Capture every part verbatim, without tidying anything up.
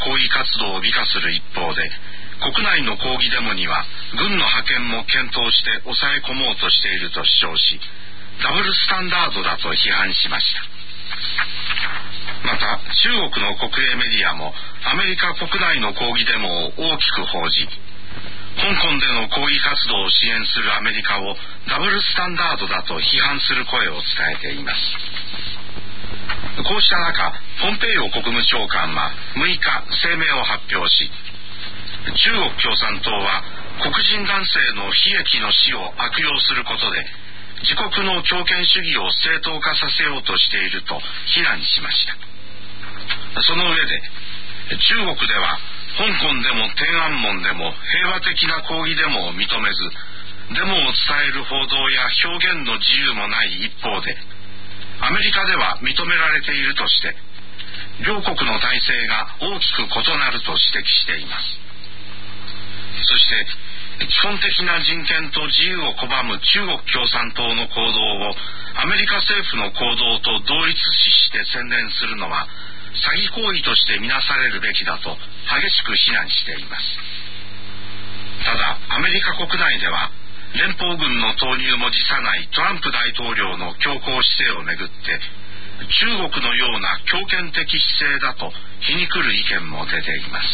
抗議活動を美化する一方で、国内の抗議デモには軍の派遣も検討して抑え込もうとしていると主張し、ダブルスタンダードだと批判しました。また中国の国営メディアもアメリカ国内の抗議デモを大きく報じ、香港での抗議活動を支援するアメリカをダブルスタンダードだと批判する声を伝えています。こうした中、ポンペイオ国務長官はむいか声明を発表し、中国共産党は黒人男性の悲劇の死を悪用することで自国の強権主義を正当化させようとしていると非難しました。その上で、中国では香港でも天安門でも平和的な抗議デモを認めず、デモを伝える報道や表現の自由もない一方で、アメリカでは認められているとして、両国の体制が大きく異なると指摘しています。そして基本的な人権と自由を拒む中国共産党の行動をアメリカ政府の行動と同一視して宣伝するのは詐欺行為として見なされるべきだと激しく非難しています。ただアメリカ国内では連邦軍の投入も辞さないトランプ大統領の強硬姿勢をめぐって中国のような強権的姿勢だと皮肉る意見も出ています。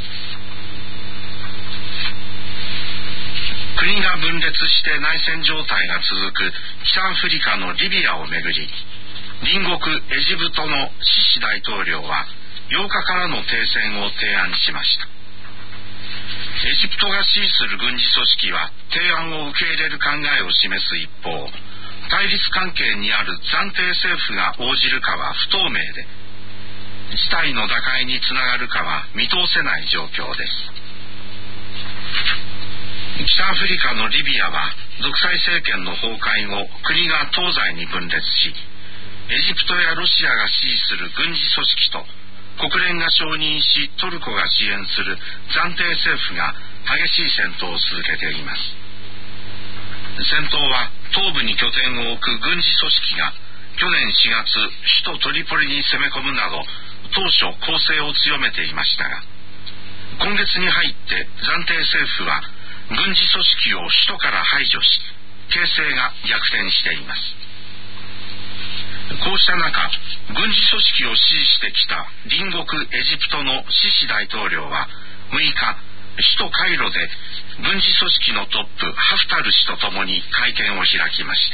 国が分裂して内戦状態が続く北アフリカのリビアをめぐり、隣国エジプトのシシ大統領はようかからの停戦を提案しました。エジプトが支持する軍事組織は提案を受け入れる考えを示す一方、対立関係にある暫定政府が応じるかは不透明で、事態の打開につながるかは見通せない状況です。北アフリカのリビアは独裁政権の崩壊後、国が東西に分裂し、エジプトやロシアが支持する軍事組織と国連が承認しトルコが支援する暫定政府が激しい戦闘を続けています。戦闘は東部に拠点を置く軍事組織が去年しがつ首都トリポリに攻め込むなど当初攻勢を強めていましたが、今月に入って暫定政府は軍事組織を首都から排除し、形勢が逆転しています。こうした中、軍事組織を支持してきた隣国エジプトのシシ大統領はむいか、首都カイロで軍事組織のトップハフタル氏と共に会見を開きました。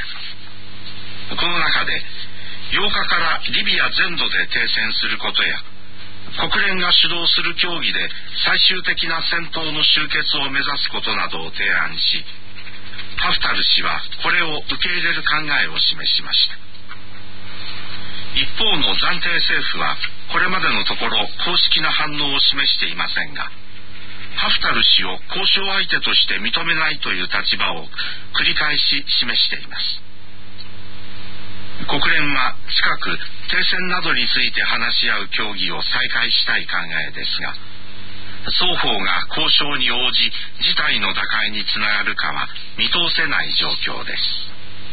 この中でようかからリビア全土で停戦することや、国連が主導する協議で最終的な戦闘の終結を目指すことなどを提案し、ハフタル氏はこれを受け入れる考えを示しました。一方の暫定政府はこれまでのところ公式な反応を示していませんが、ハフタル氏を交渉相手として認めないという立場を繰り返し示しています。国連は近く停戦などについて話し合う協議を再開したい考えですが、双方が交渉に応じ事態の打開につながるかは見通せない状況です。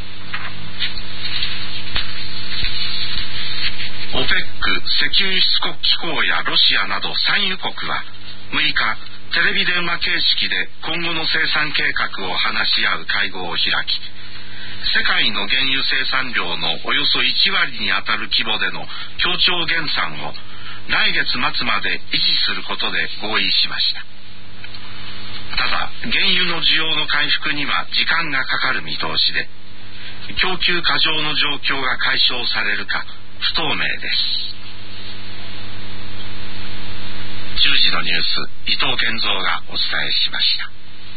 オペック 石油輸出国機構やロシアなど産油国はむいかテレビ電話形式で今後の生産計画を話し合う会合を開き、世界の原油生産量のおよそいちわりにあたる規模での協調減産を来月末まで維持することで合意しました。ただ原油の需要の回復には時間がかかる見通しで、供給過剰の状況が解消されるか不透明です。じゅうじのニュース、伊藤健三がお伝えしました。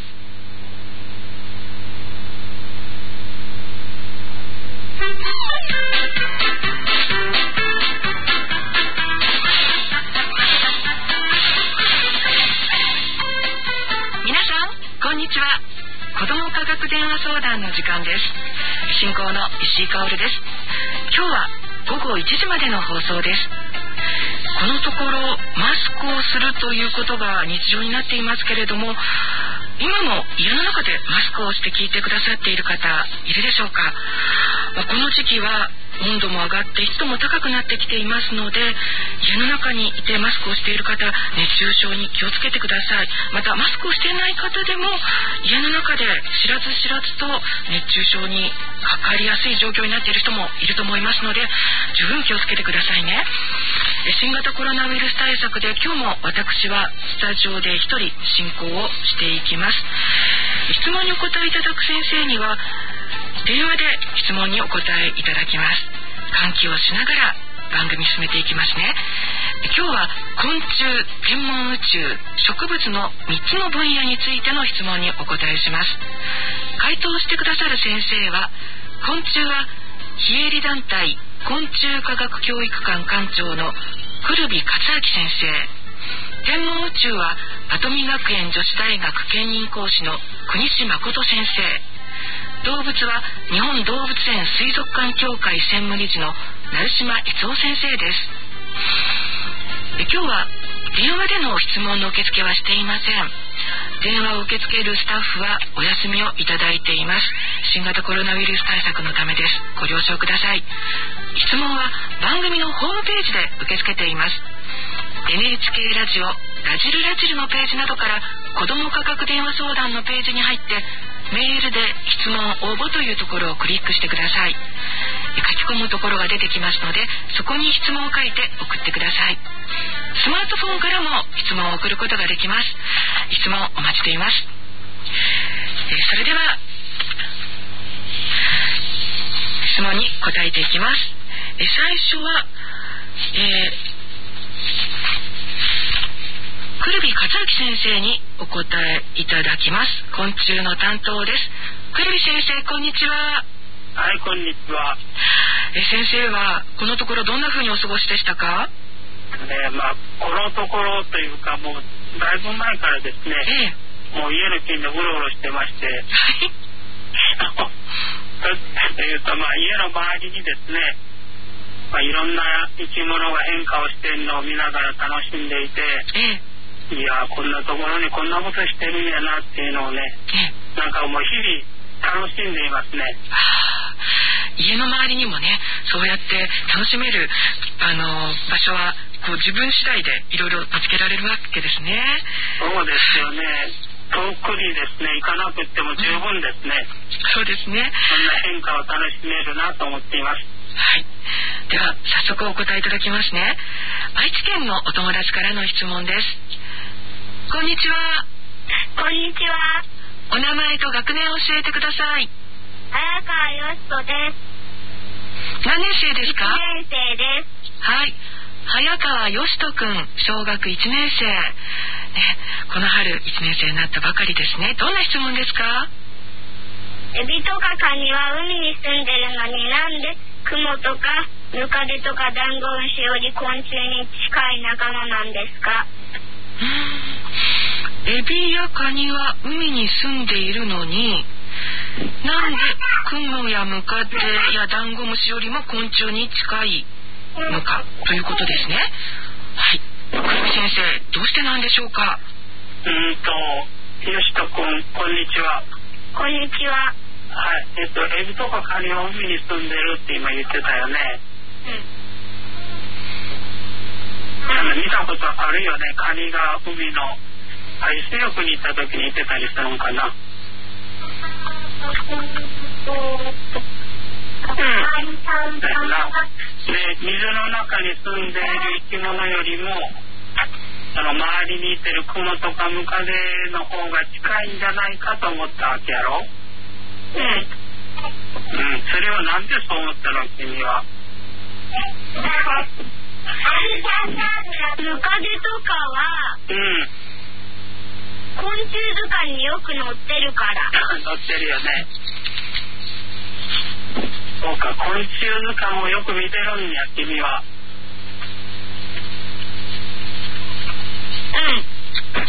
皆さんこんにちは。子ども科学電話相談の時間です。進行の石井香織です。今日はごごいちじまでの放送です。このところマスクをするということが日常になっていますけれども、今も家の中でマスクをして聞いてくださっている方いるでしょうか。この時期は温度も上がって湿度も高くなってきていますので、家の中にいてマスクをしている方、熱中症に気をつけてください。またマスクをしていない方でも家の中で知らず知らずと熱中症にかかりやすい状況になっている人もいると思いますので、十分気をつけてくださいね。新型コロナウイルス対策で今日も私はスタジオで一人進行をしていきます。質問にお答えいただく先生には電話で質問にお答えいただきます。換気をしながら番組進めていきますね。今日は昆虫、天文宇宙、植物のみっつの分野についての質問にお答えします。回答してくださる先生は、昆虫は非営利団体昆虫科学教育館館長の久留美克明先生、天文宇宙は跡見学園女子大学兼任講師の国士誠先生、動物は日本動物園水族館協会専務理事の成島悦夫先生です。今日は電話での質問の受付はしていません。電話を受け付けるスタッフはお休みをいただいています。新型コロナウイルス対策のためです。ご了承ください。質問は番組のホームページで受け付けています。 エヌエイチケー ラジオラジルラジルのページなどから子ども科学電話相談のページに入ってメールで質問応募というところをクリックしてください。書き込むところが出てきますので、そこに質問を書いて送ってください。スマートフォンからも質問を送ることができます。質問お待ちしています。えそれでは質問に答えていきます。え最初は、えー久留美克明先生にお答えいただきます。昆虫の担当です。久留美先生、こんにちは。 はい、こんにちは。 え先生はこのところどんな風にお過ごしでしたか？ ね、まあこのところというかもうだいぶ前からですね、ええ、もう家の近所うろうろしてまして、はいというと、まあ家の周りにですね、まあ、いろんな生き物が変化をしているのを見ながら楽しんでいて、ええいやこんなところにこんなことしてるんやなっていうのをね、なんかもう日々楽しんでいますね。 はあ、家の周りにもね、そうやって楽しめるあの場所はこう自分次第でいろいろ見つけられるわけですね。 そうですよね。遠くにですね行かなくても十分ですね、 うん、そうですね。 そんな変化を楽しめるなと思っています。 はい、では早速お答えいただきますね。愛知県のお友達からの質問です。こんにちは。 こんにちは。 お名前と学年を教えてください。 早川よしとです。 何年生ですか？ いちねん生です。 はい、早川よしとくん、小学いちねん生、ね、この春いちねん生になったばかりですね。どんな質問ですか？ エビとかカニは海に住んでるのになんでクモとかムカデとかダンゴムシより昆虫に近い仲間なんですか？ エビやカニは海に住んでいるのになんでクモやムカデやダンゴムシよりも昆虫に近いのかということですね。はい、久留美先生、どうしてなんでしょうか？ うんとよしとくん、こんにちは。 こんにちは。 はい、えっとエビとかカニは海に住んでるって今言ってたよね。うん、あの見たことあるよね。カニが海の海水浴に行った時にいてたりするのかな。うん、で水の中に住んでいる生き物よりもその周りにいてるクモとかムカデの方が近いんじゃないかと思ったわけやろ。うん、うん、それはなんでそう思ったの君は？ ムカデとかは、うん、昆虫図鑑によく載ってるから載ってるよね。そうか、昆虫図鑑をよく見てるんや君は。うん、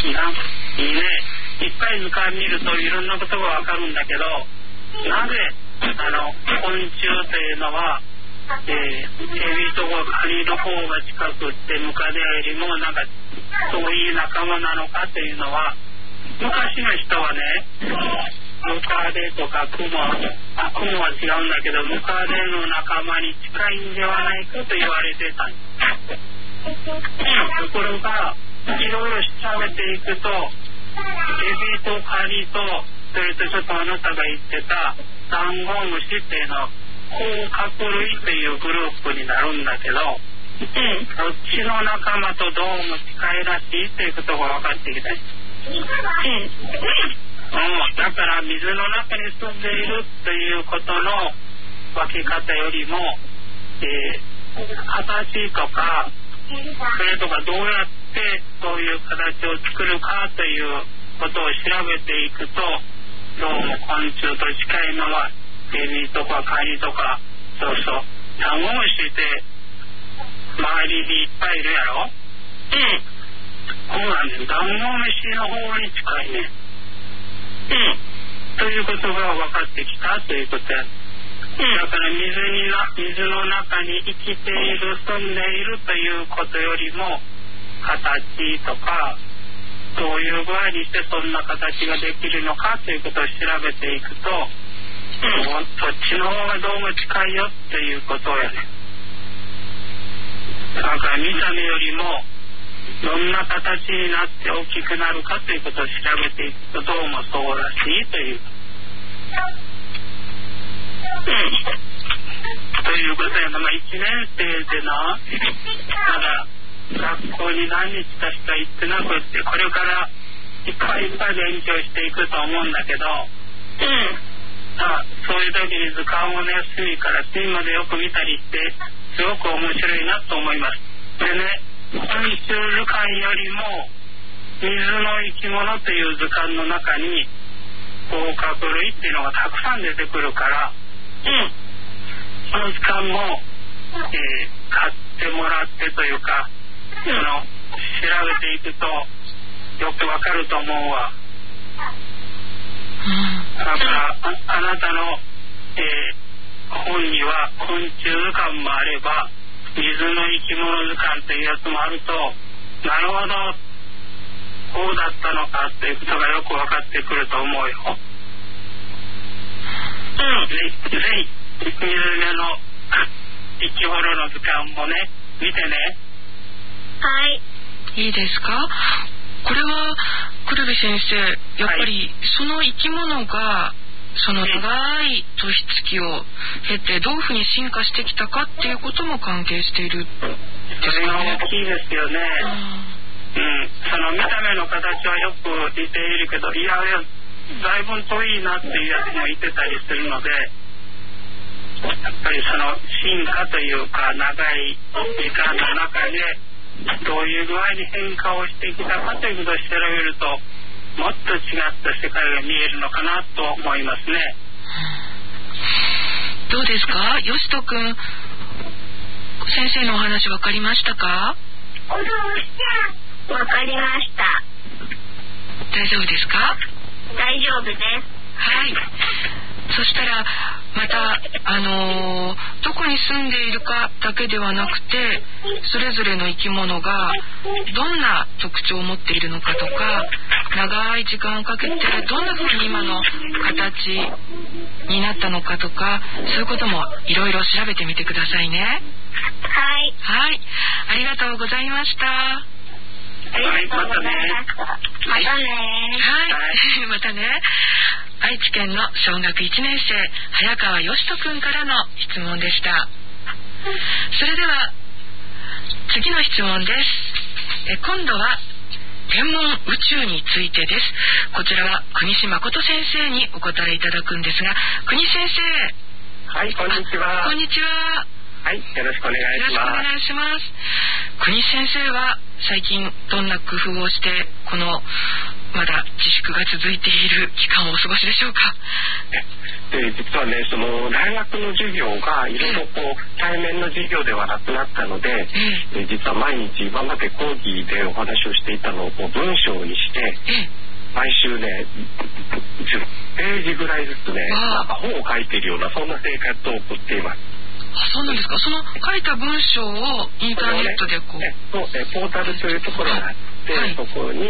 いいね。いっぱい図鑑見るといろんなことがわかるんだけど、なぜあの昆虫というのは、えー、エビとかカニの方が近くってムカデよりもなんかそういう仲間なのかというのは、昔の人はね、 ムカデとかクモ、あ、クモは違うんだけど、ムカデの仲間に近いんではないかと言われてたんです。ところが、いろいろ調べていくと、エビとカニと、それとちょっとあなたが言ってたダンゴムシっていうのは甲殻類というグループになるんだけど、うん、そっちの仲間とどうも近いらしいということが分かってきた。うん、だから水の中に住んでいるということの分け方よりも、えー、形とかそれとかどうやってそういう形を作るかということを調べていくと、どうも昆虫と近いのはエビとかカニとか、そうそうダンゴムシって周りにいっぱいいるやろ。うん。そうなんです。ダンゴムシの方に近いね。うん。ということが分かってきたということや。うん、だから水にな水の中に生きている、住んでいるということよりも、形とかどういう具合にしてそんな形ができるのかということを調べていくと、うん、そっちの方がどうも近いよっていうことやね。だから見た目よりもどんな形になって大きくなるかということを調べていくと、どうもそうらしいという、うん、ということやな。まあいちねん生でな、まだ学校に何日かしか行ってなくって、これからいっぱいいっぱい勉強していくと思うんだけど、うん、あそういう時に図鑑をね、隅から隅までよく見たりしてすごく面白いなと思います。でね、昆虫図鑑よりも水の生き物という図鑑の中に甲殻類っていうのがたくさん出てくるから、うん、その図鑑も、えー、買ってもらってというか、その調べていくとよくわかると思うわ。だからあ、あなたの、えー、本には昆虫図鑑もあれば水の生き物図鑑というやつもあると、なるほどこうだったのかということがよく分かってくると思うよ。うん、ぜひぜひ水辺の生き物の図鑑もね、見てね。 はい。 いいですか？これは黒部先生、やっぱりその生き物がその長い年月を経てどういうふうに進化してきたかっていうことも関係しているですかね。 それが大きいですよね。うん、その見た目の形はよく似ているけど、いやいやだいぶ遠いなっていうやつもいてたりするので、やっぱりその進化というか長い時間の中でどういう具合に変化をしてきたかということを調べると、もっと違った世界が見えるのかなと思いますね。 どうですか、よしとくん、先生のお話分かりましたか？ 分かりました。 大丈夫ですか？ 大丈夫です。 はい。そしたらまたあのー、どこに住んでいるかだけではなくて、それぞれの生き物がどんな特徴を持っているのかとか、長い時間をかけてどんな風に今の形になったのかとか、そういうこともいろいろ調べてみてくださいね。 はい。 はい、ありがとうございました。 はい、またね。 またね。 はい、またね。愛知県の小学いちねん生、早川よしとくんからの質問でした。それでは次の質問です。え今度は天文宇宙についてです。こちらは国士誠先生にお答えいただくんですが、国先生。 はい、こんにちは。 こんにちは。 はい、よろしくお願いします。 よろしくお願いします。国先生は最近どんな工夫をしてこのまだ自粛が続いている期間をお過ごしでしょうか？ えー、実はね、その大学の授業がいろいろこう対面の授業ではなくなったので、えー、実は毎日今まで講義でお話をしていたのを文章にして、毎週ねじゅっページぐらいずつね、なんか本を書いているようなそんな生活を送っています。 あ、そうなんですか。その書いた文章をインターネットでこう、 ね、そう、ね、ポータルというところがあって、はい、そこに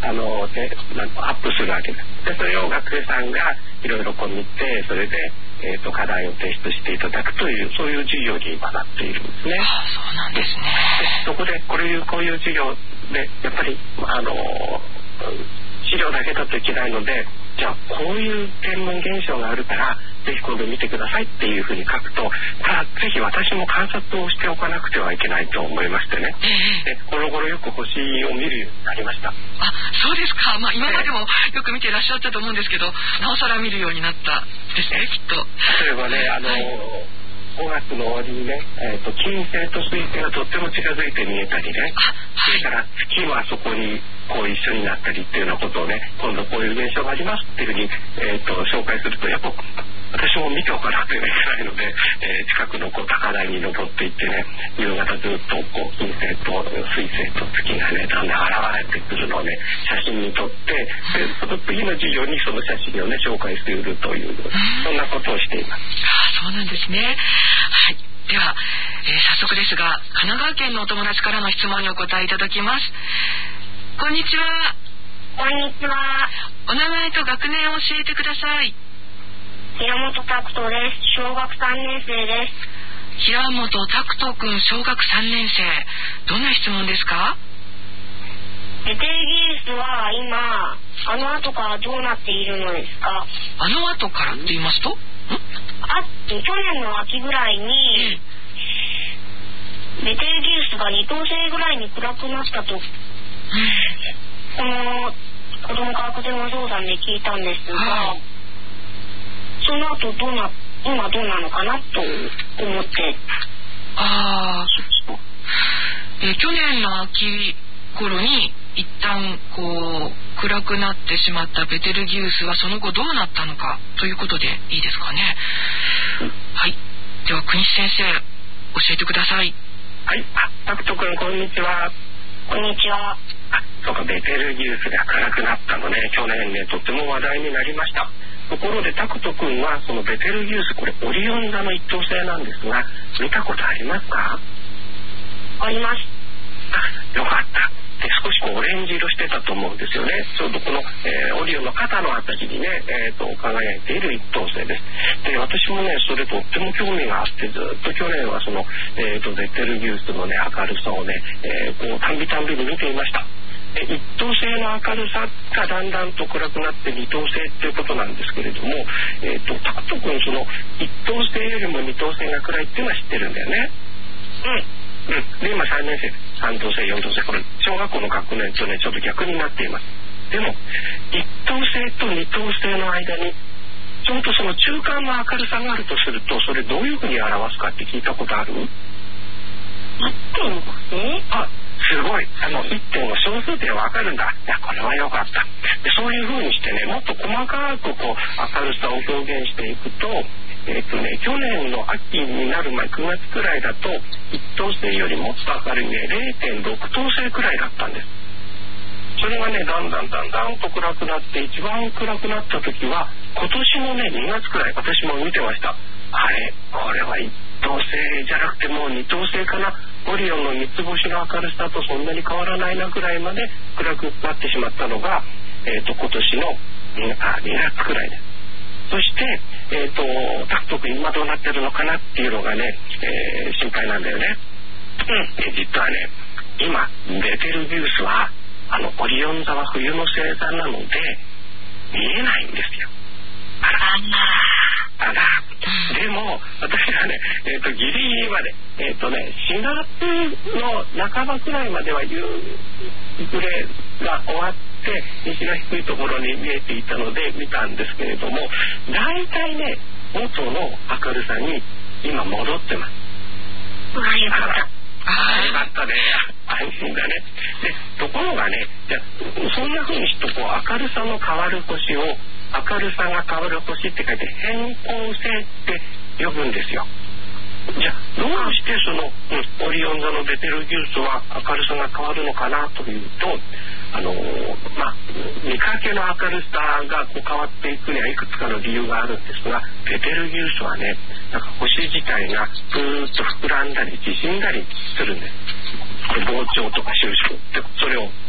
あのでアップするわけです。でそれを学生さんがいろいろこう見て、それで、えー、と課題を提出していただくというそういう授業に今なっているんですね。 あ、そうなんですね。 でそこでこういうこういう授業でやっぱりあの資料だけだといけないので、じゃあこういう天文現象があるからぜひ今度見てくださいっていうふうに書くと、あぜひ私も観察をしておかなくてはいけないと思いましてね、でこの頃よく星を見るようになりました。 あ、そうですか。まあ、今までもよく見ていらっしゃったと思うんですけど、なおさら見るようになったですね、きっと。 例えばね、あの、はい、ごがつの終わりにね、えーと、金星と水星がとっても近づいて見えたりね、それから月はそこにこう一緒になったりっていうようなことをね、今度こういう現象がありますっていうふうに、えーと、紹介すると、やっぱ私も見ておかなくてはいけないので、えー、近くのこう高台に登っていってね、夕方ずっとこう金星と水星と月がねだんだん現れてくるのをね写真に撮って、でその次の授業にその写真をね紹介しているという、そんなことをしています。 あ、そうなんですね。はい、では、えー、早速ですが神奈川県のお友達からの質問にお答えいただきます。こんにちは。 こんにちは。 お名前と学年を教えてください。 平本拓人です。小学さんねん生です。 平本拓人くん、小学さんねん生。どんな質問ですか？ ベテルギウスは今あの後からどうなっているのですか？ あの後からって言いますと、ん？ あ去年の秋ぐらいに、うん、ベテルギウスがに等星ぐらいに暗くなったと、うん、この子供科学電話相談で聞いたんですが、はい、その後どうな今どうなのかなと思って。 ああ、えー、去年の秋頃に一旦こう暗くなってしまったベテルギウスはその後どうなったのかということでいいですかね。はい、では国士先生教えてください。 はい、タクト君こんにちは。 こんにちは。 あ、そうか、ベテルギウスが暗くなったのね、去年ねとっても話題になりました。ところでタクト君はそのベテルギウス、これオリオン座の一等星なんですが、見たことありますか？ あります。 あ、よかった。で少しこうオレンジ色してたと思うんですよね。ちょうどこの、えー、オリオンの肩のあたりにね、えー、と輝いている一等星です。で私もねそれとっても興味があって、ずっと去年はその、えー、とベテルギウスのね明るさをね、えー、こうたんびたんびに見ていました。で一等星の明るさがだんだんと暗くなって二等星っていうことなんですけれども、えー、とタクト君その一等星よりも二等星が暗いっていうのは知ってるんだよね。うんうん、で今さんねん生です。さん等星よん等星、これ小学校の学年とねちょっと逆になっています。でも一等星と二等星の間にちょうどその中間の明るさがあるとすると、それどういうふうに表すかって聞いたことある？いってん星？ あ、すごい。あのいってんの小数点わかるんだ。いやこれはよかった。でそういうふうにしてねもっと細かくこう明るさを表現していくと、えーとね、去年の秋になる前くがつくらいだと一等星よりもっと明るいね れいてんろく等星くらいだったんです。それがねだんだんだんだんと暗くなって、一番暗くなった時は今年のねにがつくらい、私も見てました。あれこれは一等星じゃなくてもう二等星かな、オリオンの三つ星の明るさとそんなに変わらないなくらいまで暗くなってしまったのが、えーと今年のにがつくらいです。そして、えーと、タクト君今どうなってるのかなっていうのがね、えー、心配なんだよね。うん、実はね、今ベテルギウスはあのオリオン座は冬の星座なので見えないんですよ。あらあら。でも私はね、えーと、ギリギリまで、えーとね、しがつの半ばくらいまでは夕暮れが終わって西の低いところに見えていたので見たんですけれども、大体ね元の明るさに今戻ってます。 あ、よかった。 あ、よかったね。安心だね。でところがね、じゃそんな風にしてこう明るさの変わる星を明るさが変わる星って書いて変更星って呼ぶんですよ。じゃあどうしてその、うん、オリオン座のベテルギウスは明るさが変わるのかなというと、あのー、まあ見かけの明るさがこう変わっていくにはいくつかの理由があるんですが、ベテルギウスはねなんか星自体がぐーっと膨らんだり縮んだりするんです。これ膨張とか収縮ってそれを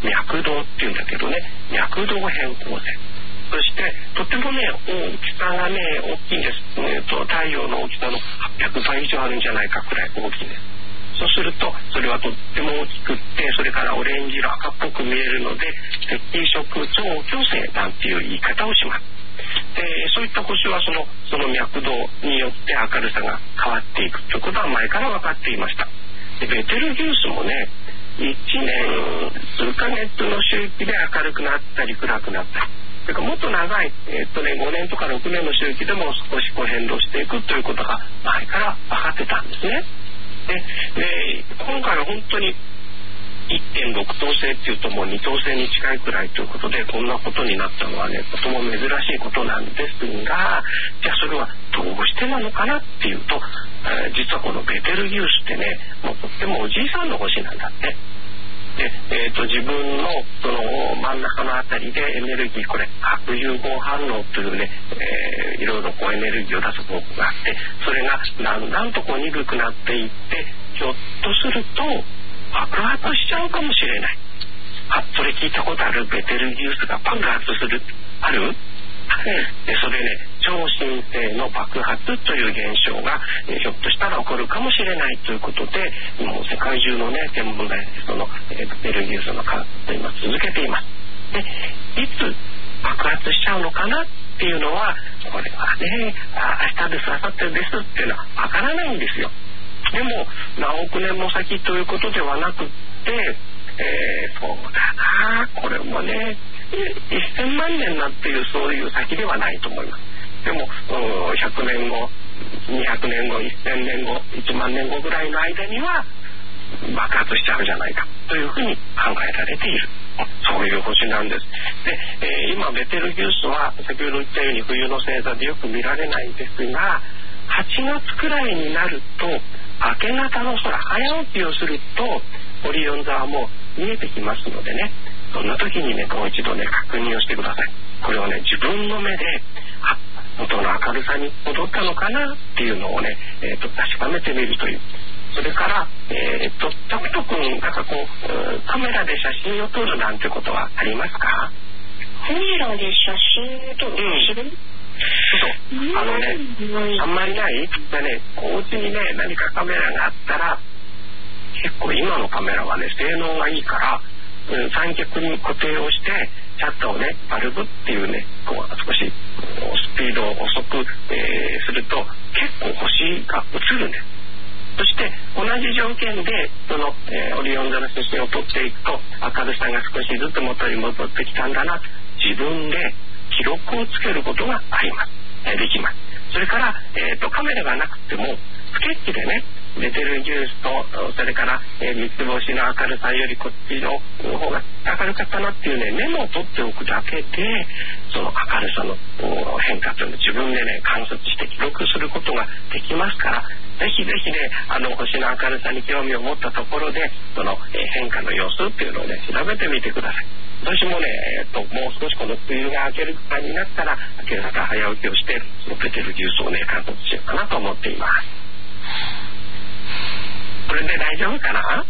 脈動っていうんだけどね、脈動変更線。そしてとてもね大きさがね大きいんです、えー、と太陽の大きさのはっぴゃくばい以上あるんじゃないかくらい大きいんです。そうするとそれはとっても大きくって、それからオレンジ色赤っぽく見えるので赤色超強星なんていう言い方をします。でそういった星はそのその脈動によって明るさが変わっていくということは前から分かっていました。でベテルギウスもねいちねん数ヶ月の周期で明るくなったり暗くなったり、それからもっと長い、えーっとね、ごねんとかろくねんの周期でも少しこう変動していくということが前から分かってたんですね。でで今回は本当に いってんろく 等星っていうともうに等星に近いくらいということで、こんなことになったのはねとても珍しいことなんですが、じゃあそれはどうしてなのかなっていうと、えー、実はこのベテルギウスってねもうとってもおじいさんの星なんだって。で、えー、と自分のその真ん中のあたりでエネルギー、これ核融合反応というね、えー、いろいろこうエネルギーを出す方法があって、それがだんだんとこう鈍くなっていって、ひょっとすると爆発しちゃうかもしれない。あ、それ聞いたことある？ベテルギウスが爆発する、ある？でそれね超新星の爆発という現象が、えー、ひょっとしたら起こるかもしれないということで、もう世界中のね天文台でその、えー、ベテルギウスの観察を今続けています。でいつ爆発しちゃうのかなっていうのは、これはね明日です明後日ですっていうのはわからないんですよ。でも何億年も先ということではなくって、えー、そうだな、これもねせんまんねんなんていうそういう先ではないと思います。でもひゃくねんごにひゃくねんごせんねんごいちまんねんごぐらいの間には爆発しちゃうじゃないかというふうに考えられている、そういう星なんです。で、えー、今ベテルギウスは先ほど言ったように冬の星座でよく見られないんですが、はちがつくらいになると明け方の空早起きをするとオリオン座はもう見えてきますのでね、そんな時にねもう一度ね確認をしてください。これをね自分の目であ元の明るさに戻ったのかなっていうのをね、えー、と確かめてみるという。それから、えー、とタクト君なんかこうカメラで写真を撮るなんてことはありますか？ カメラで写真を撮る、うん、 そうあのね、うん、あんまりないでね、お家にね何かカメラがあったら結構今のカメラはね性能がいいから、うん、三脚に固定をしてシャッターをねバルブっていうねこう少しスピードを遅く、えー、すると結構星が映るんです。そして同じ条件でその、えー、オリオン座の写真を撮っていくと明るさが少しずつ元に戻ってきたんだな、自分で記録をつけることがあります、えー、できます。それから、えー、とカメラがなくてもスケッチでねベテルギウスとそれから、えー、三つ星の明るさよりこっちの方が明るかったなっていうねメモを取っておくだけでその明るさの変化というのを自分でね観察して記録することができますから、ぜひぜひねあの星の明るさに興味を持ったところでその、えー、変化の様子っていうのをね調べてみてください。私もね、えー、ともう少しこの梅雨が明けるくらいになったら明け方早起きをしてそのベテルギウスをね観察しようかなと思っています。これで大丈夫かな？はい。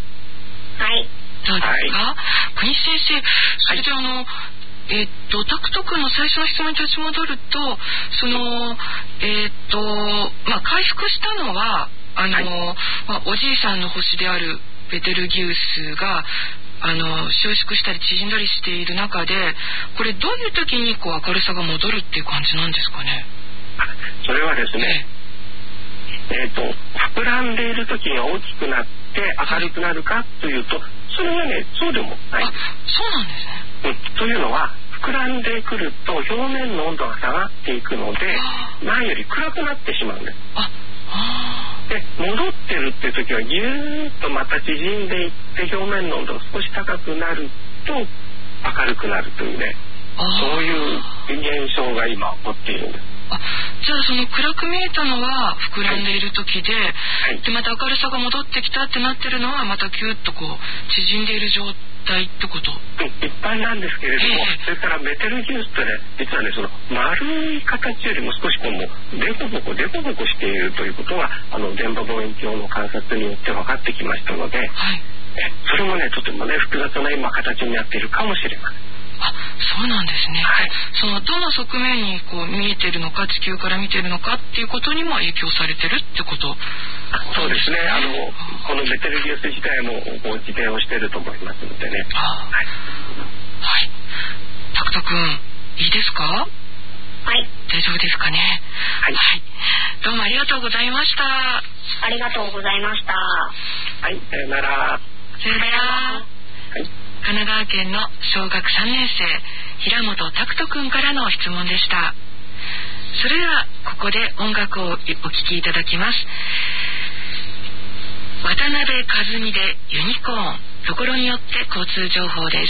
どうですか？はい、国先生、それであの、はい、えー、っとタクト君の最初の質問に立ち戻ると、そのえー、っとまあ回復したのはあの、はい、まあ、おじいさんの星であるベテルギウスがあの収縮したり縮んだりしている中で、これどういう時にこう明るさが戻るっていう感じなんですかね？ それはですね、えー、と膨らんでいる時が大きくなって明るくなるかというと、それはねそうでもないんです。 そうなんですね、 うん、というのは膨らんでくると表面の温度が下がっていくので前より暗くなってしまうんです。ああで戻ってるっていう時はギューッとまた縮んでいって表面の温度が少し高くなると明るくなるというね、そういう現象が今起こっているんです。 あ、じゃあその暗く見えたのは膨らんでいる時で、はい、でまた明るさが戻ってきたってなってるのはまたキュッとこう縮んでいる状態ってこと？ 一般なんですけれども、えー、それからベテルギウスってね実はねその丸い形よりも少しこうもうデコボコデコボコしているということがあの電波望遠鏡の観察によって分かってきましたので、はい、 それもねとてもね複雑な今形になっているかもしれません。 あ、そうなんですね、はい、そのどの側面にこう見えてるのか、地球から見てるのかっていうことにも影響されてるってこと。 そうですね、あのこのベテルギウス自体も自転をしていると思いますのでね。 あ、はい、はい、タクト君いいですか？ はい、 大丈夫ですかね。 はい、 はい、どうもありがとうございました。 ありがとうございました。 はい、さよなら。 さよなら。はい、神奈川県の小学さんねん生平本拓人くんからの質問でした。それではここで音楽をお聴きいただきます。渡辺和美でユニコーン、ところによって交通情報です。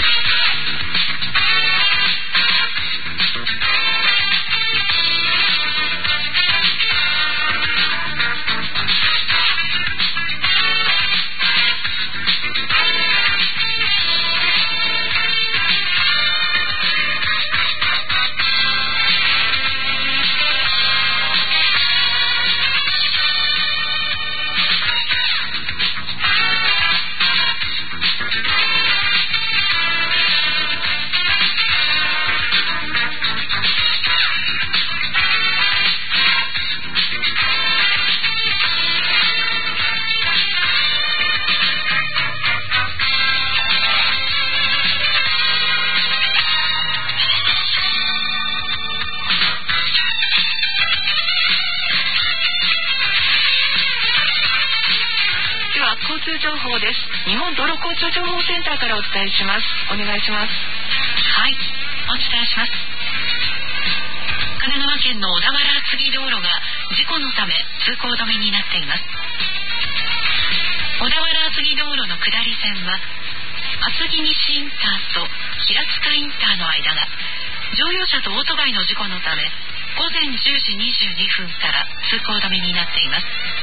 情報です。日本道路交通情報センターからお伝えします。お願いします。 はい、お伝えします。神奈川県の小田原厚木道路が事故のため通行止めになっています。小田原厚木道路の下り線は厚木西インターと平塚インターの間が乗用車とオートバイの事故のため午前じゅうじにじゅうにふんから通行止めになっています。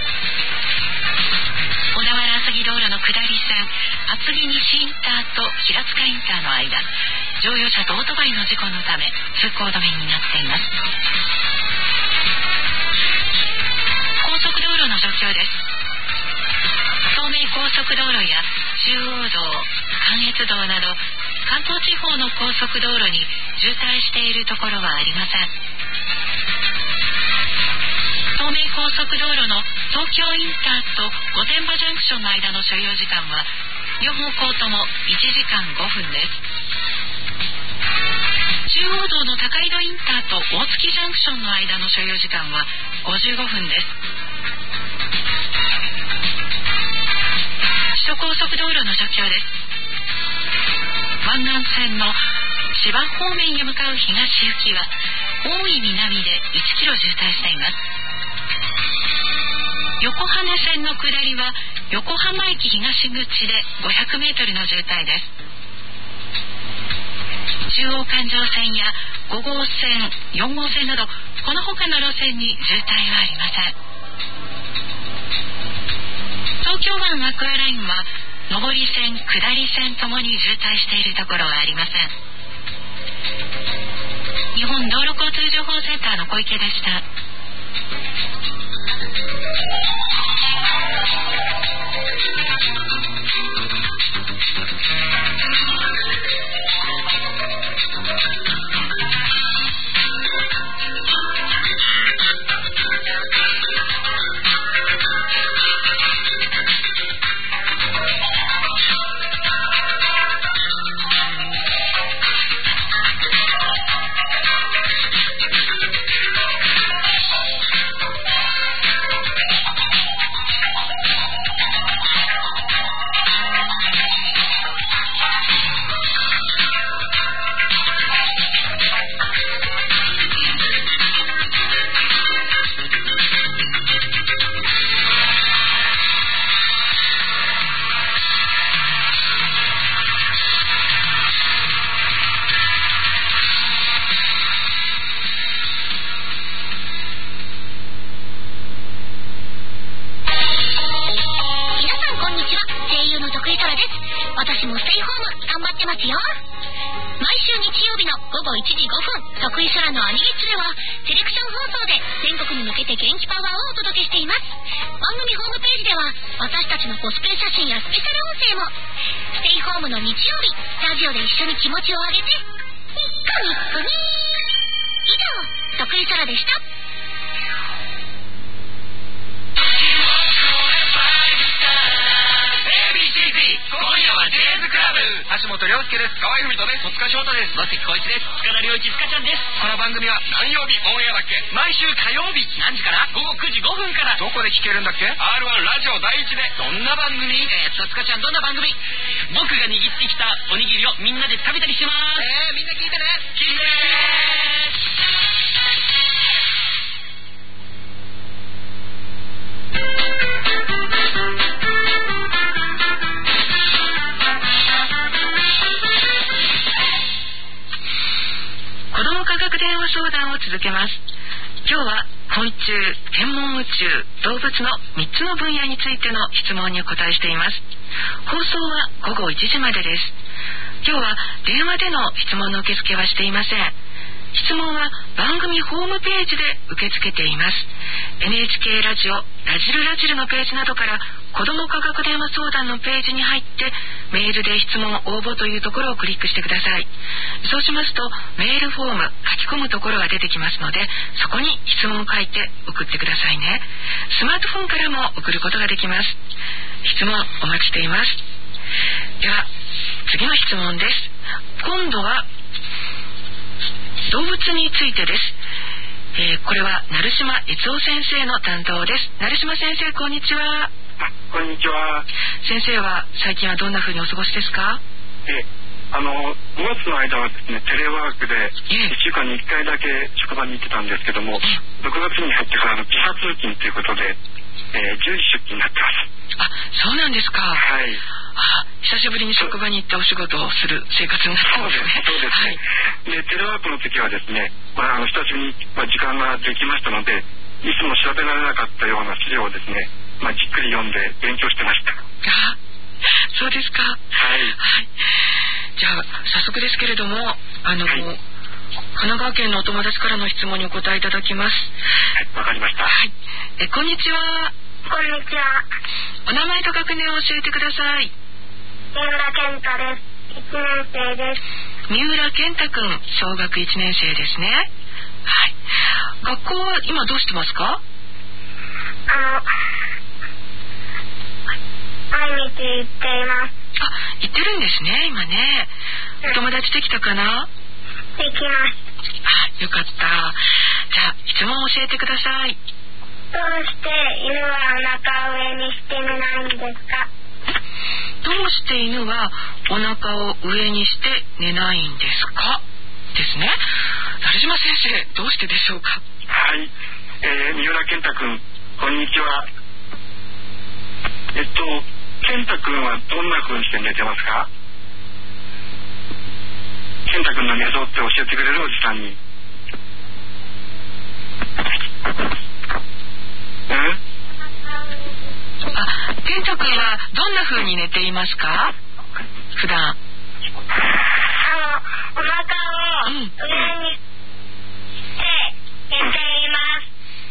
小田原厚木道路の下り線厚木西インターと平塚インターの間、乗用車とオートバイの事故のため通行止めになっています。高速道路の状況です。東名高速道路や中央道、関越道など関東地方の高速道路に渋滞しているところはありません。東名高速道路の東京インターと御殿場ジャンクションの間の所要時間は両方向ともいちじかんごふんです。中央道の高井戸インターと大月ジャンクションの間の所要時間はごじゅうごふんです。首都高速道路の状況です。湾岸線の千葉方面へ向かう東行きは大井南でいちキロ渋滞しています。横浜線の下りは横浜駅東口でごひゃくメートルの渋滞です。中央環状線やご号線、よん号線などこの他の路線に渋滞はありません。東京湾アクアラインは上り線、下り線ともに渋滞しているところはありません。日本道路交通情報センターの小池でした。 毎週日曜日のごごいちじごふん、徳井空のアニゲッチではセレクション放送で全国に向けて元気パワーをお届けしています。番組ホームページでは私たちのコスプレ写真やスペシャル音声も。ステイホームの日曜日、ラジオで一緒に気持ちを上げてニッコニッコニー。以上、徳井空でした。 今夜はジェーズクラブ。橋本涼介です。河合文人です。戸塚翔太です。野関浩一です。塚田良一、塚ちゃんです。この番組は何曜日オンエアだっけ？毎週火曜日。何時から？午後くじごふんから。どこで聞けるんだっけ？ アールワン ラジオ第一で。どんな番組？えーっと塚ちゃん、どんな番組？僕が握ってきたおにぎりをみんなで食べたりします。えー、みんな聞いてね。聞いて子ども科学電話相談を続けます。今日は昆虫、天文宇宙、動物のみっつの分野についての質問にお答えしています。放送はごごいちじまでです。今日は電話での質問の受付はしていません。質問は番組ホームページで受け付けています。 エヌエイチケー ラジオラジルラジルのページなどから子ども科学電話相談のページに入ってメールで質問応募というところをクリックしてください。そうしますとメールフォーム書き込むところが出てきますので、そこに質問を書いて送ってくださいね。スマートフォンからも送ることができます。質問お待ちしています。では次の質問です。今度は動物についてです。えー、これは成島悦夫先生の担当です。成島先生、こんにちは。 こんにちは。 先生は最近はどんな風にお過ごしですか？ えあのごがつの間はですね、テレワークでいっしゅうかんにいっかいだけ職場に行ってたんですけども、ろくがつに入ってからの時差通勤ということで、えー、じゅうじ出勤になってます。 あ、そうなんですか。 はい。 あ、久しぶりに職場に行ってお仕事をする生活になってますね。 そうですね。はい、でテレワークの時はですね、まあ、あの久しぶりに、まあ、時間ができましたので、いつも調べられなかったような資料をですね、まあ、じっくり読んで勉強してました。 あ、そうですか。はい。はい、じゃあ早速ですけれども、あの、はい、神奈川県のお友達からの質問にお答えいただきます。 はい、わかりました。はい。 え、こんにちは。 こんにちは。 お名前と学年を教えてください。 三浦健太です。いちねんせいです。 三浦健太くん、小学いちねんせいですね。はい。学校は今どうしてますか？ あの、毎日行っています。 あ、行ってるんですね、今ね。お友達できたかな？ できます。 あ、よかった。じゃあ質問を教えてください。 どうして犬はお腹を上にして寝ないんですか？ どうして犬はお腹を上にして寝ないんですかですね。成島先生、どうしてでしょうか？ はい、えー、三浦健太くん、こんにちは。えっと健太くんはどんな風にして寝てますか？健太くんの寝相って教えてくれる？おじさんに。うん？ あ、健太くんはどんな風に寝ていますか？普段。あの、 お腹を上にして寝ています。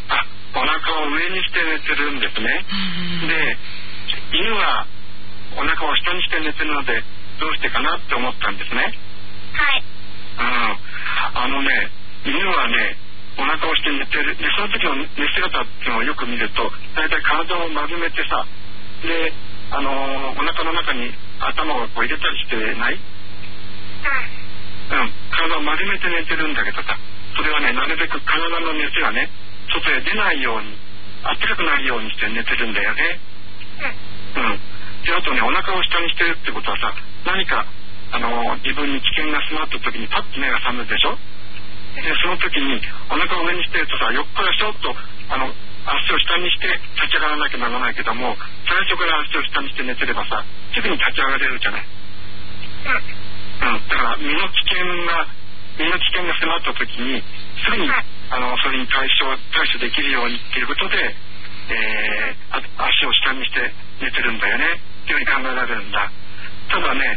あ、お腹を上にして寝てるんですね。で、犬はお腹を下にして寝てるのでどうしてかなって思ったんですね。 はい。 うん。あのね、犬はね、お腹をして寝てる。で、その時の寝姿っていうのをよく見ると、だいたい体を丸めてさ、で、あのー、お腹の中に頭をこう入れたりしてない？うん。うん。体を丸めて寝てるんだけどさ、それはね、なるべく体の熱がね、外へ出ないように、暖かくなるようにして寝てるんだよね。うん。うん。で、あとね、お腹を下にしてるってことはさ、何か、あのー、自分に危険が迫った時にパッと目が覚めるでしょ？で、その時にお腹を上にしてるとさ、横からしょっとあの足を下にして立ち上がらなきゃならないけども、最初から足を下にして寝てればさ、すぐに立ち上がれるじゃない。うん。だから身の危険が身の危険が迫った時にすぐにあのそれに対処対処できるようにっていうことで、えー、足を下にして寝てるんだよねっていうふうに考えられるんだ。ただね、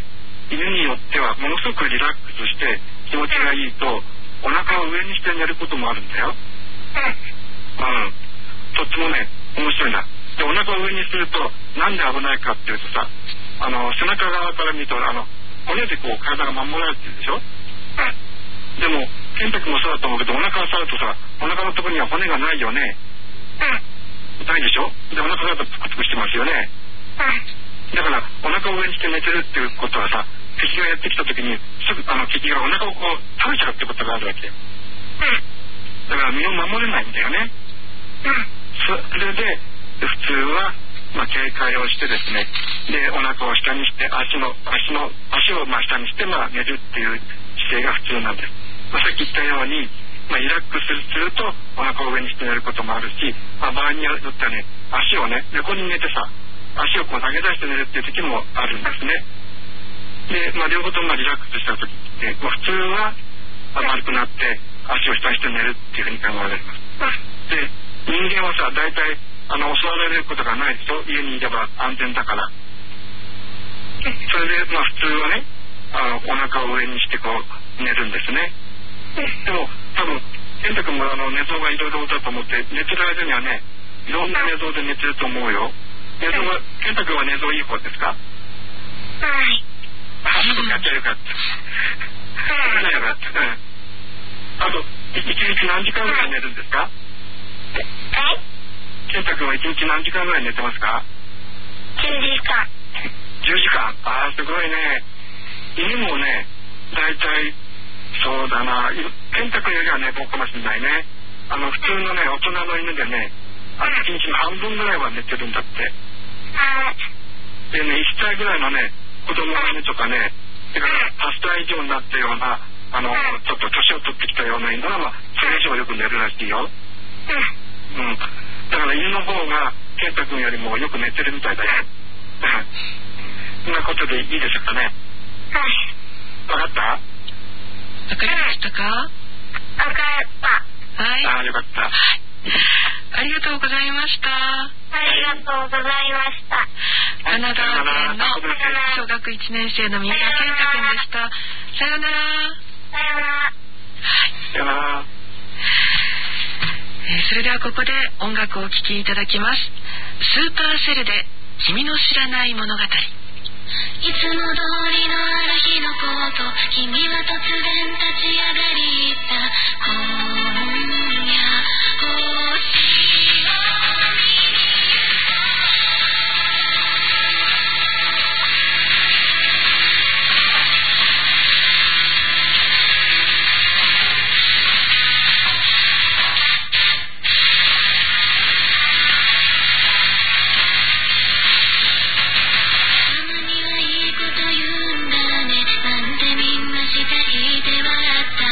犬によってはものすごくリラックスして気持ちがいいとお腹を上にして寝ることもあるんだよ。うん、とってもね面白いな。でお腹を上にするとなんで危ないかっていうとさ、あの背中側から見るとあの骨でこう体が守られてるでしょ。でも健太君もそうだと思うけど、お腹を触るとさ、お腹のところには骨がないよね。ないでしょ。でお腹がプクプクしてますよね。だからお腹を上にして寝てるっていうことはさ、敵がやってきた時にすぐあの敵がお腹をこう食べちゃうってことがあるわけよ。だから身を守れないんだよね。それで普通は、まあ、警戒をしてですね、でお腹を下にして足の足の足をまあ下にして、まあ、寝るっていう姿勢が普通なんです。まあ、さっき言ったように、まあ、リラックスするとお腹を上にして寝ることもあるし、まあ、場合によってはね足をね横に寝てさ、足をこう投げ出して寝るっていう時もあるんですね。で、まあ、両方ともリラックスした時って、まあ、普通は丸くなって足を下にして寝るっていうふうに考えられます。で人間はさ、大体あの襲われることがないでしょ。家にいれば安全だから。それでまあ普通はね、あのお腹を上にしてこう寝るんですね。でも多分健太君もあの寝相がいろいろだと思って、寝てる間にはねいろんな寝相で寝てると思うよ。寝相は健太君は寝相いい方ですか？はい。あ、よかったよかった。はい。よかった。うん。あと一日何時間ぐらい寝るんですか？はい。健太君は一日何時間ぐらい寝てますか？ じゅうじかん。 じゅうじかん。ああ、すごいね。犬もね、だいたいそうだな、健太君よりは寝坊かもしれないね。あの普通のね大人の犬でね、あの一日の半分ぐらいは寝てるんだって。でね、いっさいぐらいのね子供の犬とかね、それからはっさい以上になったようなあのちょっと年を取ってきたような犬は、まあ、それ以上よく寝るらしいよ。うん。だから犬の方が健太君よりもよく寝てるみたいだよ。そんなことでいいでしょうかね。はい。分かった？ 分かりましたか？ 分かった。 はい。 ああ、よかった。 ありがとうございました。 ありがとうございました。 神奈川県の小学いちねん生の三浦健太君でした。さようなら。 さようなら。 さようなら。 えー、それではここで音楽をお聴きいただきます。スーパーセルで君の知らない物語。 いつも通りのある日のこと、君は突然立ち上がり言った。今夜星のたまにはいいこと言うんだね、なんてみんなしていて笑った。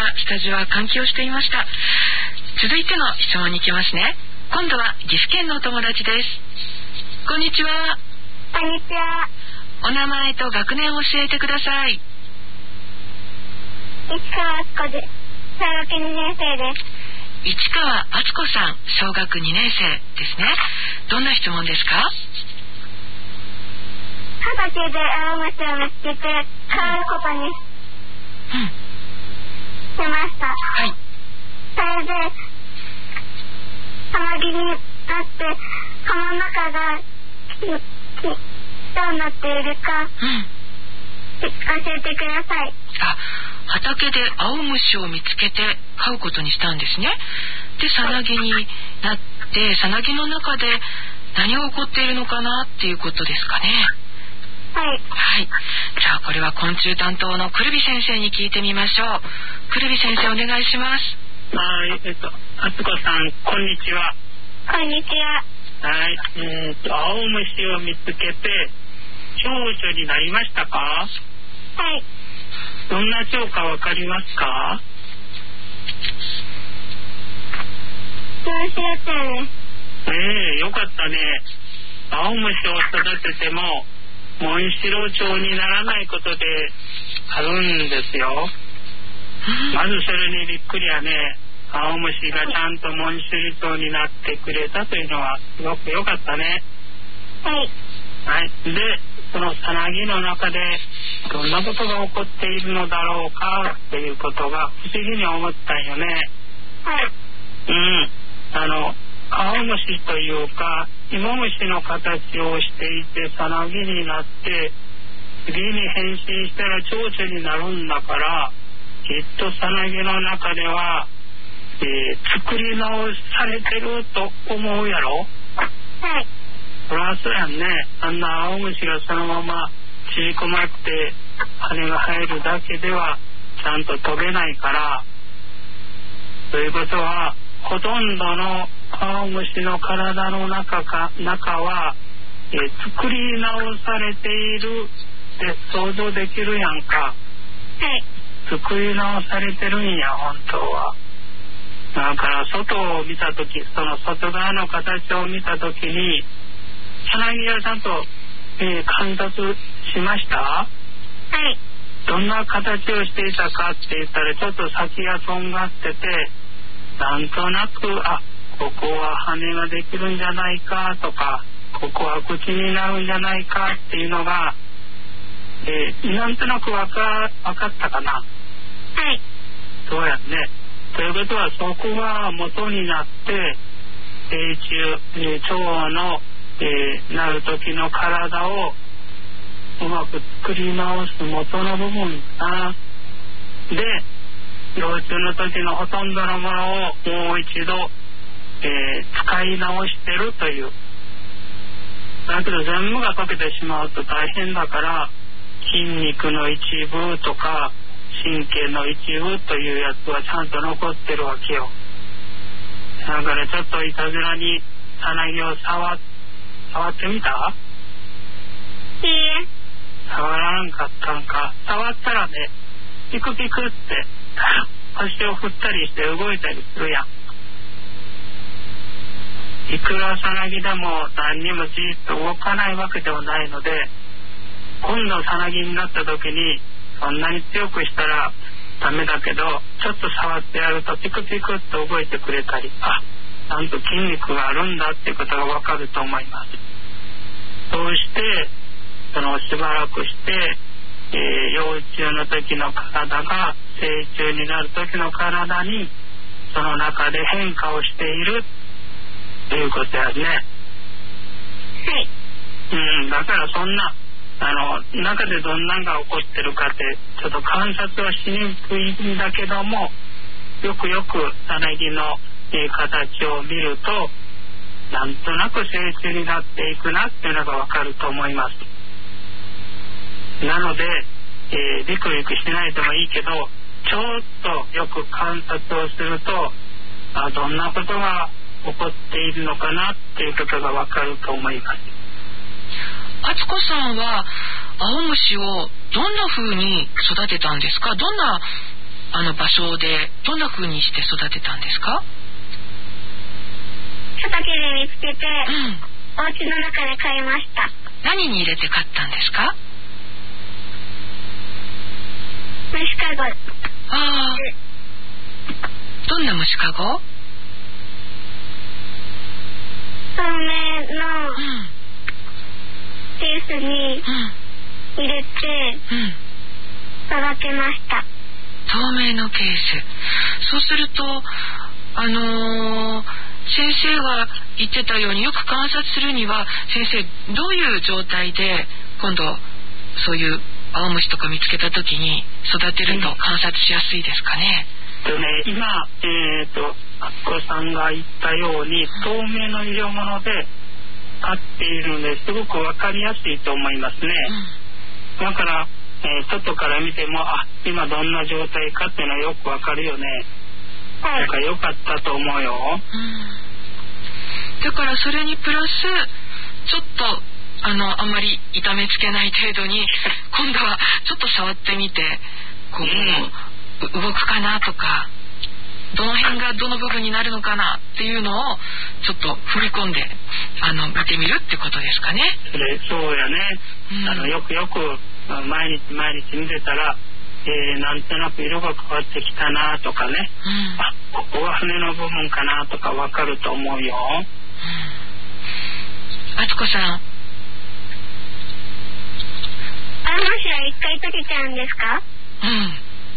スタジオは換気をしていました。続いての質問に行きますね。今度は岐阜県のお友達です。こんにちは。 こんにちは。 お名前と学年を教えてください。 市川敦子です。小学にねん生です。 市川敦子さん、小学にねん生ですね。どんな質問ですか？ 畑で青虫を見つけて飼うことにしました。 はい。 それでさなぎになって葉の中がどうなっているか、うん、教えてください。 あ、畑で青虫を見つけて飼うことにしたんですね。で、さなぎになってさなぎの中で何が起こっているのかなっていうことですかね。 はい、 はい、じゃあこれは昆虫担当のくるび先生に聞いてみましょう。くるび先生、お願いします。 はい、えっとあつこさん、こんにちは。 こんにちは。 はい、えー、っと青虫を見つけて蝶々になりましたか？ はい。 どんな蝶かわかりますか？ モンシロチョウです。 ええ、よかったね。青虫を育ててもモンシロチョウにならないことであるんですよ。まずそれにびっくりやね。青虫がちゃんとモンシロチョウになってくれたというのはすごくよかったね。 はい。 はい。で、そのさなぎの中でどんなことが起こっているのだろうかっていうことが不思議に思ったんよね。 はい。 うん。あの青虫というか芋虫の形をしていてさなぎになって次に変身したら蝶々になるんだから、きっとさなぎの中では、えー、作り直されてると思うやろ。 はい。 そりゃそうやんね。あんな青虫がそのまま縮こまって羽が生えるだけではちゃんと飛べないから、ということはほとんどの青虫の体の中か中は、えー、作り直されているって想像できるやんか。 はい。 作り直されてるんや、本当は。だから外を見たとき、その外側の形を見たときにさなぎはちゃんと、えー、観察しました？ はい。 どんな形をしていたかって言ったら、ちょっと先がとんがってて、なんとなく、あ、ここは羽ができるんじゃないかとか、ここは口になるんじゃないかっていうのが、えー、なんとなくわか、わかったかな？ はい。 そうやね。ということはそこが元になって成虫、えー、蝶の、えー、なる時の体をうまく作り直す元の部分だ。で、幼虫の時のほとんどのものをもう一度、えー、使い直してるという。だけど全部が溶けてしまうと大変だから、筋肉の一部とか神経の一部というやつはちゃんと残ってるわけよ。だからちょっといたずらにさなぎを触触ってみた？ いいえ。 触らんかったんか。触ったらね、ピクピクって足を振ったりして動いたりするやん。いくらさなぎでも何にもじっと動かないわけではないので、今度さなぎになった時にそんなに強くしたらダメだけど、ちょっと触ってやるとピクピクっと動いてくれたり、あ、ちゃんと筋肉があるんだっていうことがわかると思います。そうしてそのしばらくして、えー、幼虫の時の体が成虫になる時の体にその中で変化をしているということやね。 はい。 うん、だからそんなあの中でどんなんが起こってるかってちょっと観察はしにくいんだけども、よくよくさなぎの、えー、形を見るとなんとなく成虫になっていくなっていうのがわかると思います。なので、えー、ビクビクしないでもいいけど、ちょっとよく観察をすると、あ、どんなことが起こっているのかなっていうことがわかると思います。 あつこさんは青虫をどんな風に育てたんですか？どんなあの場所でどんな風にして育てたんですか？ 畑で見つけて、 うん、 お家の中で飼いました。 何に入れて飼ったんですか？ 虫かご。 ああ、どんな虫かご？ 透明のケースに入れて育てました。 透明のケース。そうするとあのー、先生が言ってたようによく観察するには、先生どういう状態で今度そういう青虫とか見つけた時に育てると観察しやすいですかね？ うん、ね今、えーと、あつこさんが言ったように透明の色物で飼っているのですごく分かりやすいと思いますね。うん、だから、えー、外から見てもあ今どんな状態かっていうのはよく分かるよね。はい、なんか良かったと思うよ。 うん、だからそれにプラスちょっとあのあんまり痛めつけない程度に今度はちょっと触ってみてこう、うん、動くかなとかどの辺がどの部分になるのかなっていうのをちょっと踏み込んであの見てみるってことですかね。 それそうやね。うん、あのよくよく毎日毎日見てたら、えー、なんとなく色が変わってきたなとかね、うん、あここは羽の部分かなとか分かると思うよ。 あつこさん、 青虫は一回溶けちゃうんですか？ うん。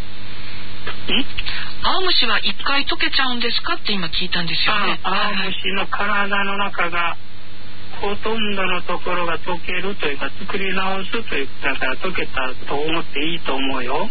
青虫は一回溶けちゃうんですかって今聞いたんですよね。 青虫の体の中がほとんどのところが溶けるというか作り直すというだから溶けたと思っていいと思うよ。うん、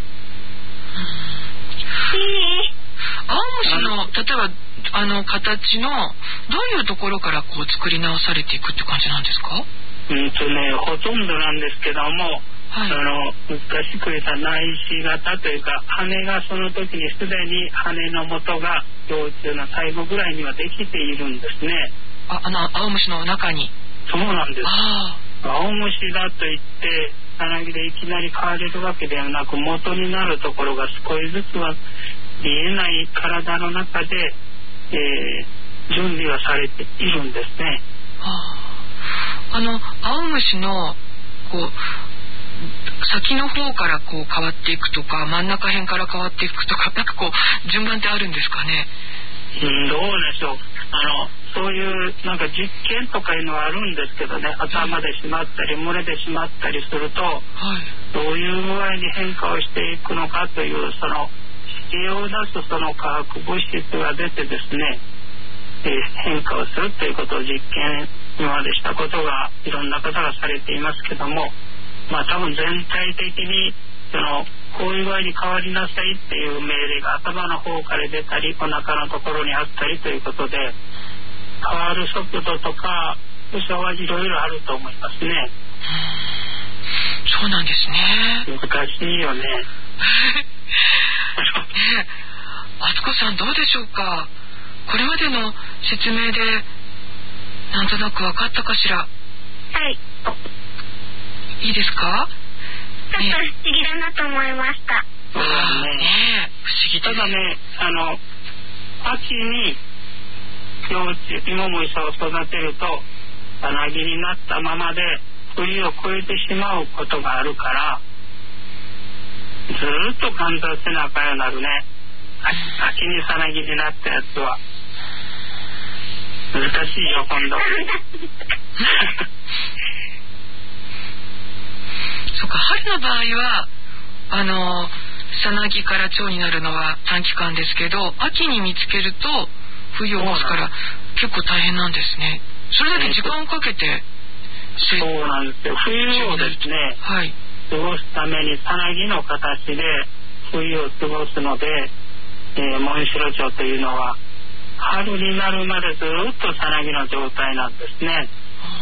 青虫の例えばあの形のどういうところからこう作り直されていくって感じなんですか？ うんとねほとんどなんですけども、はい、あの難しく言った内視型というか羽がその時にすでに羽の元が幼虫の最後ぐらいにはできているんですね。 あ、あの青虫の中に。 そうなんです。青虫だといってさなぎでいきなり変われるわけではなく元になるところが少しずつは見えない体の中で、えー、準備はされているんですね。 はあ、あの青虫のこう先の方からこう変わっていくとか真ん中辺から変わっていくとかなんかこう順番ってあるんですかね？ うん、どうでしょう。あのそういうなんか実験とかいうのはあるんですけどね、頭でしまったり群れでしまったりすると、はい、どういう具合に変化をしていくのかというその指令を出すその化学物質が出てですね、えー、変化をするということを実験今までしたことがいろんな方がされていますけども、まあ多分全体的にそのこういう具合に変わりなさいっていう命令が頭の方から出たりお腹のところにあったりということで変わる速度とか部署はいろいろあると思いますね。 そうなんですね。 難しいよね。ねあつこさんどうでしょうか。これまでの説明でなんとなく分かったかしら。 はい。 いいですか？ ちょっと不思議だなと思いました。 そうだね。 ね不思議です。 ただね、あの秋に幼虫芋虫を育てるとさなぎになったままで冬を越えてしまうことがあるからずっと観察せなあかんようになるね。秋にさなぎになったやつは難しいよ今度。 そうか、春の場合はあのさなぎから蝶になるのは短期間ですけど秋に見つけると冬を越すから結構大変なんですね。それだけ時間をかけてそうなんですよ。冬をですね、はい、過ごすためにさなぎの形で冬を過ごすので、えー、モンシロチョウというのは春になるまでずっとさなぎの状態なんですね。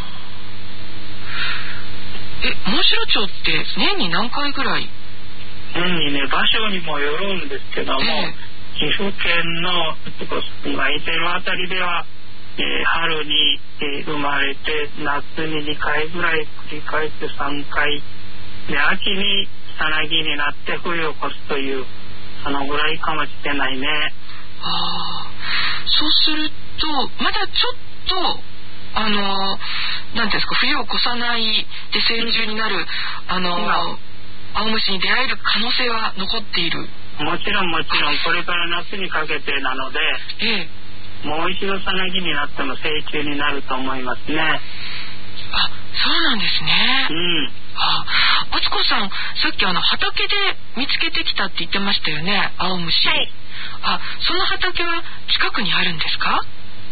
え、モンシロチョウって年に何回ぐらい？ 年にね、場所にもよるんですけども、えー、岐阜県の今いてるあたりでは、えー、春に、えー、生まれて夏ににかいぐらい繰り返してさんかいで秋にさなぎになって冬を越すというそそのぐらいかもしれないね。 あ、そうするとまだちょっとあのなんですか、冬を越さないで成虫になる、あの青虫に出会える可能性は残っている。 もちろんもちろん、これから夏にかけてなので、ええ、もう一度さなぎになっても成虫になると思いますね。あ、 そうなんですね。うん。あ、敦子さん、さっきあの畑で見つけてきたって言ってましたよね、青虫。はい。あ、その畑は近くにあるんですか？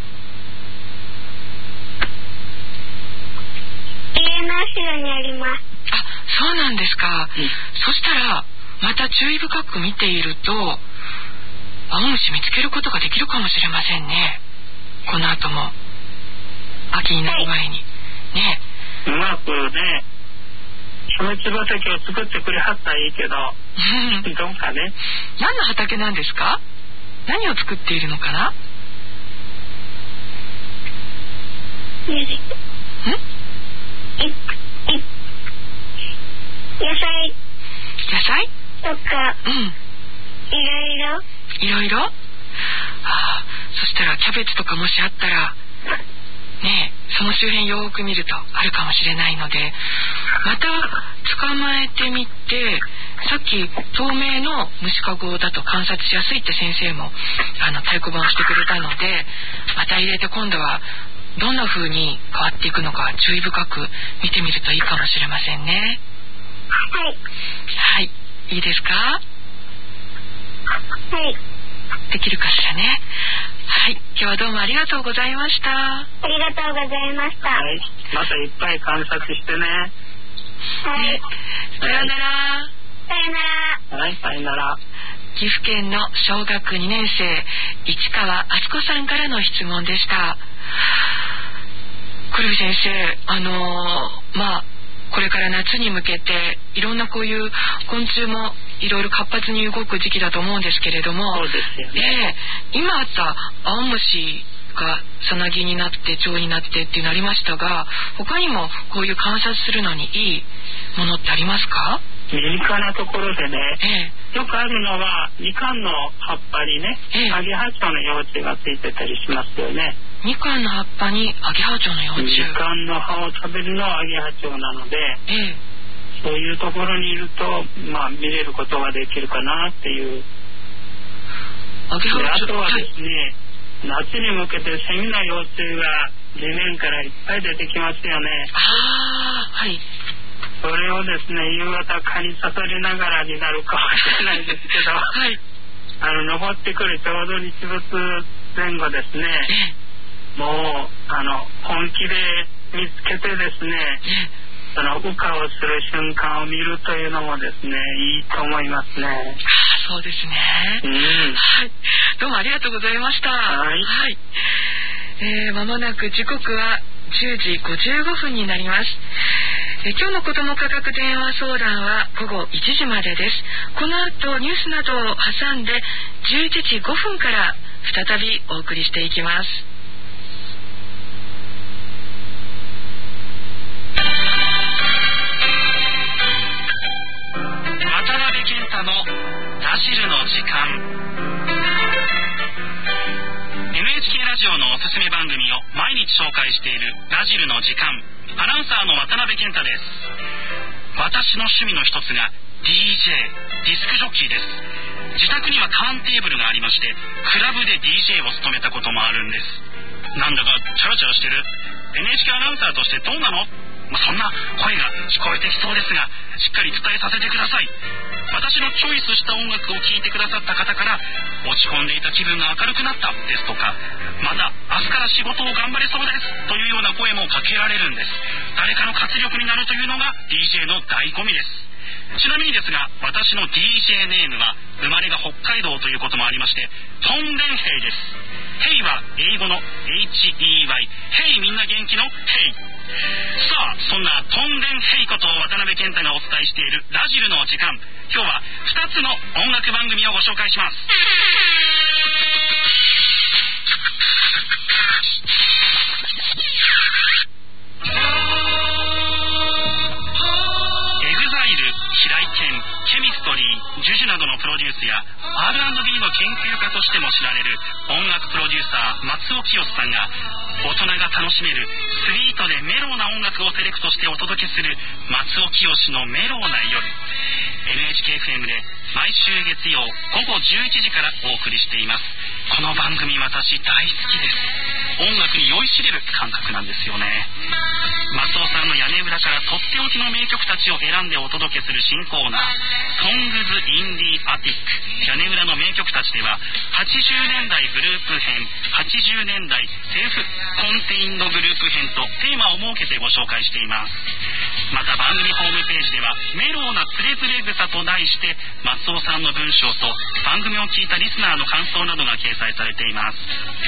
家の後ろにあります。 あ、そうなんですか。うん、そしたらまた注意深く見ていると青虫見つけることができるかもしれませんね。この後も秋になる前に、はい、ね。 うまくね、米粒畑を作ってくれはったらいいけどどうかね。 何の畑なんですか？何を作っているのかな？ん？ 野菜野菜とか、うん、いろいろいろいろ。ああ、そしたらキャベツとかもしあったらねえ、その周辺よく見るとあるかもしれないので、また捕まえてみて、さっき透明の虫かごだと観察しやすいって先生もあの太鼓判をしてくれたので、また入れて今度はどんな風に変わっていくのか注意深く見てみるといいかもしれませんね。 はい。 はい、いいですか？はい。 できるかしらね。はい、今日はどうもありがとうございました。 ありがとうございました。 はい、またいっぱい観察してね。 はい。 ね、さようなら。 さよなら。 はい、さよなら。 岐阜県の小学にねん生、市川敦子さんからの質問でした。黒木先生、あのー、まあこれから夏に向けていろんなこういう昆虫もいろいろ活発に動く時期だと思うんですけれども、 そうですよね。 えー、今あった青虫がさなぎになって蝶になってっていうのありましたが、他にもこういう観察するのにいいものってありますか？ 身近なところでね、 えー、 よくあるのはみかんの葉っぱにね、えー、アゲハチョウの幼虫がついてたりしますよね。 みかんの葉っぱにアゲハチョウの幼虫。 みかんの葉を食べるのはアゲハチョウなので、えー、そういうところにいると、まあ、見れることができるかなっていう。 アゲハチョウ。 あとはですね、はい、夏に向けてセミの幼虫が地面からいっぱい出てきますよね。 ああ、はい。 それをですね、夕方蚊に刺されながらになるかもしれないですけど、はい、あの登ってくるちょうど日没前後ですね、えもうあの本気で見つけてですね、えその羽化をする瞬間を見るというのもですね、いいと思いますね。 あ、そうですね、うん、はい、どうもありがとうございました。はい、はい、えー、間もなく時刻はじゅうじごじゅうごふんになります。え今日の子ども科学電話相談はごごいちじまでです。この後ニュースなどを挟んでじゅういちじごふんから再びお送りしていきます。 渡辺健太のラジルの時間。 エヌエイチケー ラジオのおすすめ番組を毎日紹介しているラジルの時間。アナウンサーの渡辺健太です。私の趣味の一つが ディージェー、 ディスクジョッキーです。自宅にはターンテーブルがありまして、クラブで ディージェー を務めたこともあるんです。なんだかチャラチャラしてる。 エヌエイチケー アナウンサーとしてどうなの？まあ、そんな声が聞こえてきそうですが、しっかり伝えさせてください。私のチョイスした音楽を聴いてくださった方から、落ち込んでいた気分が明るくなったですとか、また明日から仕事を頑張れそうですというような声もかけられるんです。誰かの活力になるというのが ディージェー の醍醐味です。ちなみにですが、私の ディージェー ネームは生まれが北海道ということもありまして、トンデンヘイです。ヘイは英語の エイチイーワイ、 ヘイみんな元気のヘイ。さあ、そんなトンデンヘイこと渡辺健太がお伝えしているラジルの時間。今日はふたつの音楽番組をご紹介します。エグザイル、平井堅、ケミストリー、ジュジュなどのプロデュースや アール研究家としても知られる音楽プロデューサー松尾清さんが、大人が楽しめるスイートでメローな音楽をセレクトしてお届けする松尾清のメローな夜、 エヌエイチケーエフエム で毎週月曜ごごじゅういちじからお送りしています。この番組私大好きです。音楽に酔いしれる感覚なんですよね。松尾さんの屋根裏からとっておきの名曲たちを選んでお届けする新コーナー、ソングズ・インディ・アティック、屋根裏の名曲たちでははちじゅうねんだいグループ編、はちじゅうねんだいセルフコンテインドグループ編とテーマを設けてご紹介しています。また番組ホームページではメローなつれづれ草と題して松尾さんの文章と番組を聞いたリスナーの感想などが掲載されています。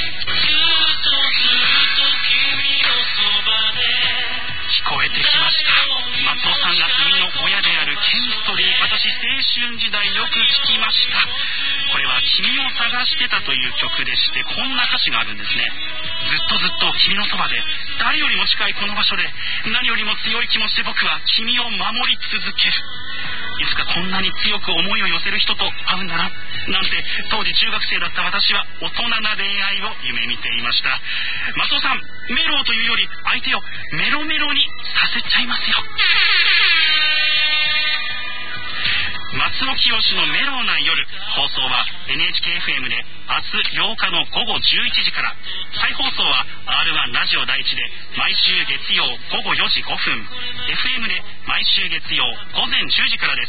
聞こえてきました。松尾さんが生みの親であるケミストリー、私青春時代よく聞きました。これは君を探してたという曲でして、こんな歌詞があるんですね。ずっとずっと君のそばで、誰よりも近いこの場所で、何よりも強い気持ちで僕は君を守り続ける。いつかこんなに強く思いを寄せる人と会うんだな、なんて当時中学生だった私は大人な恋愛を夢見ていました。松尾さん、メローというより相手をメロメロにさせちゃいますよ。松尾清のメローな夜、放送は エヌエイチケーエフエム で明日ようかのごごじゅういちじから、再放送は アールワン ラジオ第一で毎週月曜ごごよじごふん、 エフエム で毎週月曜ごぜんじゅうじからです。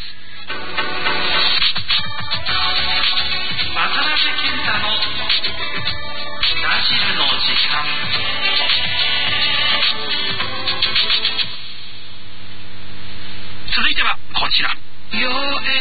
渡辺健太のラジルの時間。続いてはこちら、エヌエイ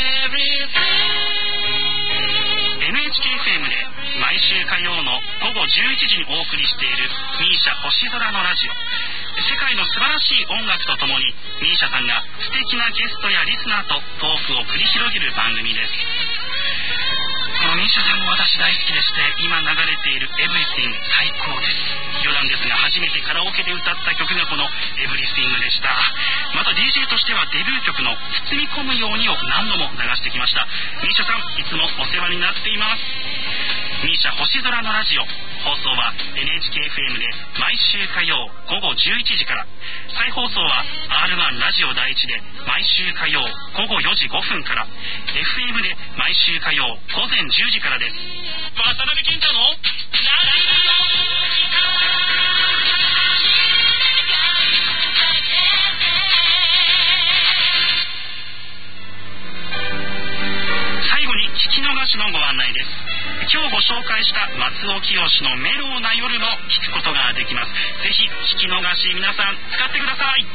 チケーエフエム で毎週火曜のごごじゅういちじにお送りしているミーシャ星空のラジオ。世界の素晴らしい音楽とともにミーシャさんが素敵なゲストやリスナーとトークを繰り広げる番組です。このミーシャさんも私大好きでして、今流れているエブリシング最高です。余談ですが、初めてカラオケで歌った曲がこのエブリシングでした。また ディージェー としてはデビュー曲の包み込むようにを何度も流してきました。ミーシャさん、いつもお世話になっています。ミーシャ星空のラジオ、放送は エヌエイチケーエフエム で毎週火曜ごごじゅういちじから、再放送は アールワン ラジオ第一で毎週火曜ごごよじごふんから、 エフエム で毎週火曜ごぜんじゅうじからです。渡辺健太のラジオ。最後に聞き逃しのご案内です。今日ご紹介した松尾清のメローな夜も聞くことができます。ぜひ聞き逃し皆さん使ってください。